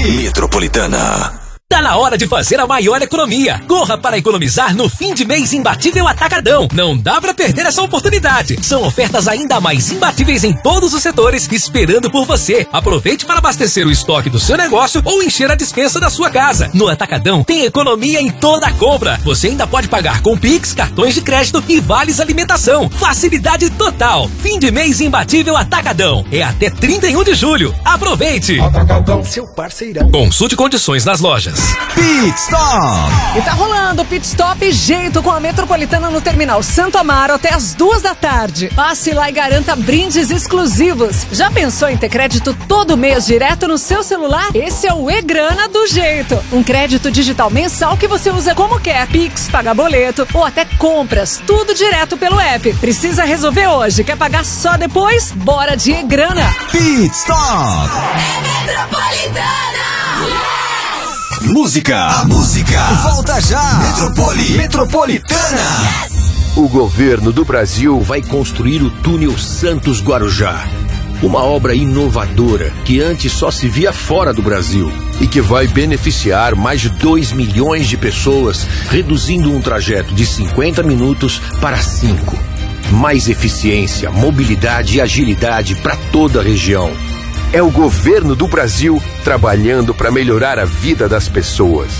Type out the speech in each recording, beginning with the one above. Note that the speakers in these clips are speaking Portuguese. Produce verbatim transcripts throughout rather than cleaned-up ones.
Metropolitana. Tá na hora de fazer a maior economia. Corra para economizar no fim de mês imbatível Atacadão. Não dá pra perder essa oportunidade. São ofertas ainda mais imbatíveis em todos os setores, esperando por você. Aproveite para abastecer o estoque do seu negócio ou encher a despensa da sua casa. No Atacadão tem economia em toda a compra. Você ainda pode pagar com Pix, cartões de crédito e vales alimentação. Facilidade total. Fim de mês imbatível Atacadão. É até trinta e um de julho. Aproveite. Atacadão, seu parceirão. Consulte condições nas lojas. Pit Stop! E tá rolando o Pit Stop Jeito com a Metropolitana no Terminal Santo Amaro até as duas da tarde. Passe lá e garanta brindes exclusivos. Já pensou em ter crédito todo mês direto no seu celular? Esse é o E-Grana do Jeito. Um crédito digital mensal que você usa como quer. Pix, pagar boleto ou até compras. Tudo direto pelo app. Precisa resolver hoje? Quer pagar só depois? Bora de E-Grana. Pit Stop! É Metropolitana! Música, a música, volta já, Metropoli, Metropolitana. Yes! O governo do Brasil vai construir o túnel Santos-Guarujá. Uma obra inovadora que antes só se via fora do Brasil e que vai beneficiar mais de dois milhões de pessoas, reduzindo um trajeto de cinquenta minutos para cinco. Mais eficiência, mobilidade e agilidade para toda a região. É o governo do Brasil trabalhando para melhorar a vida das pessoas.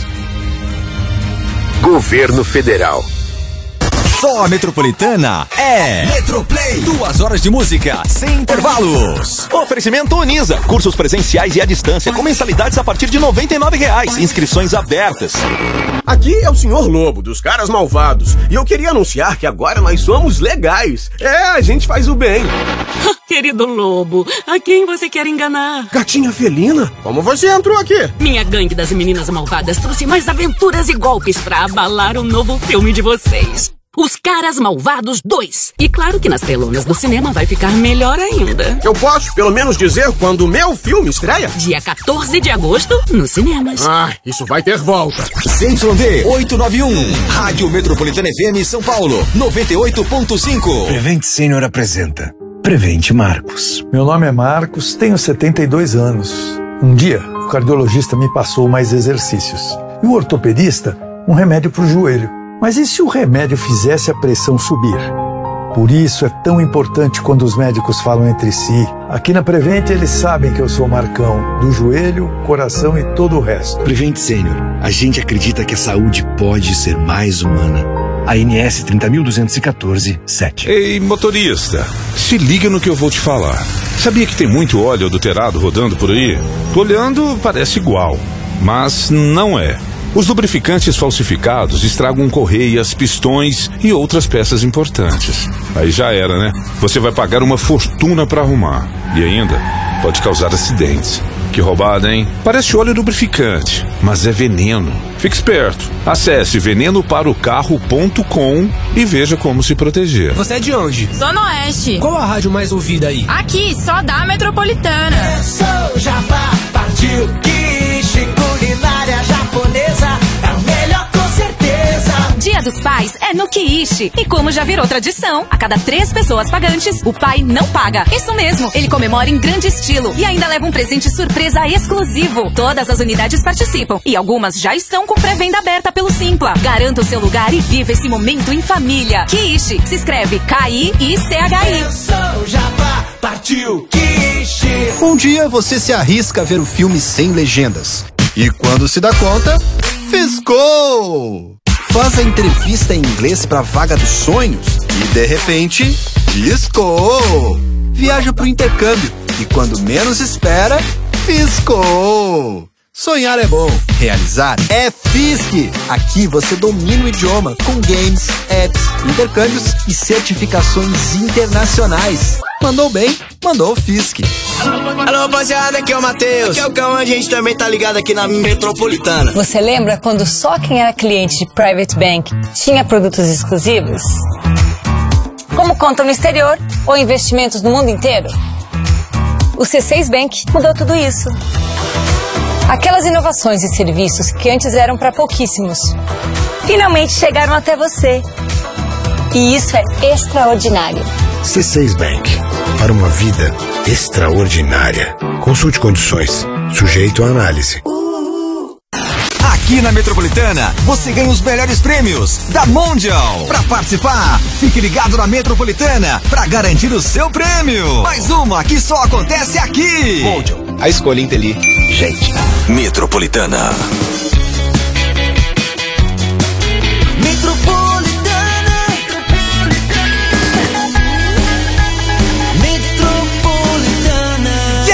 Governo Federal. Só a Metropolitana é Metroplay. Duas horas de música sem intervalos. Oferecimento Unisa. Cursos presenciais e à distância com mensalidades a partir de noventa e nove reais. Inscrições abertas. Aqui é o senhor Lobo, dos Caras Malvados. E eu queria anunciar que agora nós somos legais. É, a gente faz o bem. Querido Lobo, a quem você quer enganar? Gatinha felina? Como você entrou aqui? Minha gangue das meninas malvadas trouxe mais aventuras e golpes pra abalar o novo filme de vocês. Os Caras Malvados dois. E claro que nas telonas do cinema vai ficar melhor ainda. Eu posso pelo menos dizer quando o meu filme estreia? Dia quatorze de agosto, nos cinemas. Ah, isso vai ter volta. C Y D oitocentos e noventa e um, Rádio Metropolitana F M São Paulo, noventa e oito ponto cinco. Prevent Senior apresenta Prevent Marcos. Meu nome é Marcos, tenho setenta e dois anos. Um dia, o cardiologista me passou mais exercícios. E o ortopedista, um remédio para o joelho. Mas e se o remédio fizesse a pressão subir? Por isso é tão importante quando os médicos falam entre si. Aqui na Prevent eles sabem que eu sou Marcão, do joelho, coração e todo o resto. Prevent Senior, a gente acredita que a saúde pode ser mais humana. A N S trinta mil duzentos e quatorze, sete. Ei, motorista, se liga no que eu vou te falar. Sabia que tem muito óleo adulterado rodando por aí? Tô olhando, parece igual, mas não é. Os lubrificantes falsificados estragam correias, pistões e outras peças importantes. Aí já era, né? Você vai pagar uma fortuna para arrumar. E ainda pode causar acidentes. Que roubada, hein? Parece óleo lubrificante, mas é veneno. Fique esperto. Acesse veneno para o carro ponto com e veja como se proteger. Você é de onde? Zona Oeste. Qual a rádio mais ouvida aí? Aqui, só da Metropolitana. Eu sou Jabá, partiu quiche, culinária japonesa. É o melhor com certeza. Dia dos Pais é no Quiche. E como já virou tradição, a cada três pessoas pagantes, o pai não paga. Isso mesmo, ele comemora em grande estilo e ainda leva um presente surpresa exclusivo. Todas as unidades participam e algumas já estão com pré-venda aberta pelo Simpla. Garanta o seu lugar e viva esse momento em família. Quiche, se escreve K I I C H I. Eu sou Jabá, partiu Quiche. Um dia você se arrisca a ver o filme sem legendas. E quando se dá conta, fiscou! Faz a entrevista em inglês pra vaga dos sonhos e, de repente, fiscou! Viaja pro intercâmbio e, quando menos espera, fiscou! Sonhar é bom, realizar é Fisc! Aqui você domina o idioma com games, apps, intercâmbios e certificações internacionais. Mandou bem? Mandou o Fisc. Alô, rapaziada, aqui é o Matheus. Aqui é o Cão, a gente também tá ligado aqui na Metropolitana. Você lembra quando só quem era cliente de Private Bank tinha produtos exclusivos? Como conta no exterior ou investimentos no mundo inteiro? O C seis Bank mudou tudo isso. Aquelas inovações e serviços que antes eram para pouquíssimos, finalmente chegaram até você. E isso é extraordinário. C seis Bank, para uma vida extraordinária. Consulte condições, sujeito à análise. Aqui na Metropolitana, você ganha os melhores prêmios da Mondial. Pra participar, fique ligado na Metropolitana pra garantir o seu prêmio. Mais uma que só acontece aqui. Mondial, a escolha inteligente. Metropolitana. Metropolitana. Metropolitana.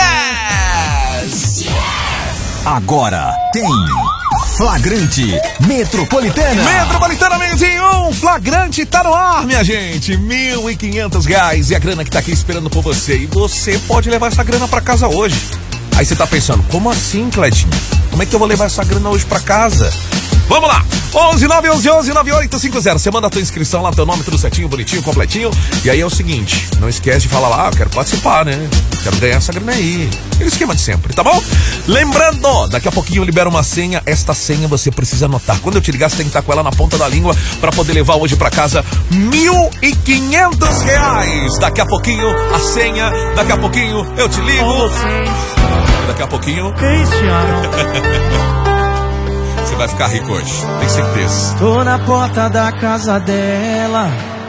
Yes! Agora tem Flagrante Metropolitana. Metropolitana vinte e um, Flagrante tá no ar, minha gente. Mil e quinhentos reais e a grana que tá aqui esperando por você. E você pode levar essa grana pra casa hoje. Aí você tá pensando, como assim, Cledinho? Como é que eu vou levar essa grana hoje pra casa? Vamos lá! onze nove onze onze nove oito cinco zero. Você manda a tua inscrição lá, teu nome tudo certinho, bonitinho, completinho. E aí é o seguinte, não esquece de falar lá, ah, eu quero participar, né? Quero ganhar essa grana aí. Aquele esquema de sempre, tá bom? Lembrando, daqui a pouquinho eu libero uma senha. Esta senha você precisa anotar. Quando eu te ligar, você tem que estar com ela na ponta da língua pra poder levar hoje pra casa mil e quinhentos reais. Daqui a pouquinho a senha, daqui a pouquinho eu te ligo. Daqui a pouquinho você vai ficar rico hoje, tenho certeza. Tô na porta da casa dela,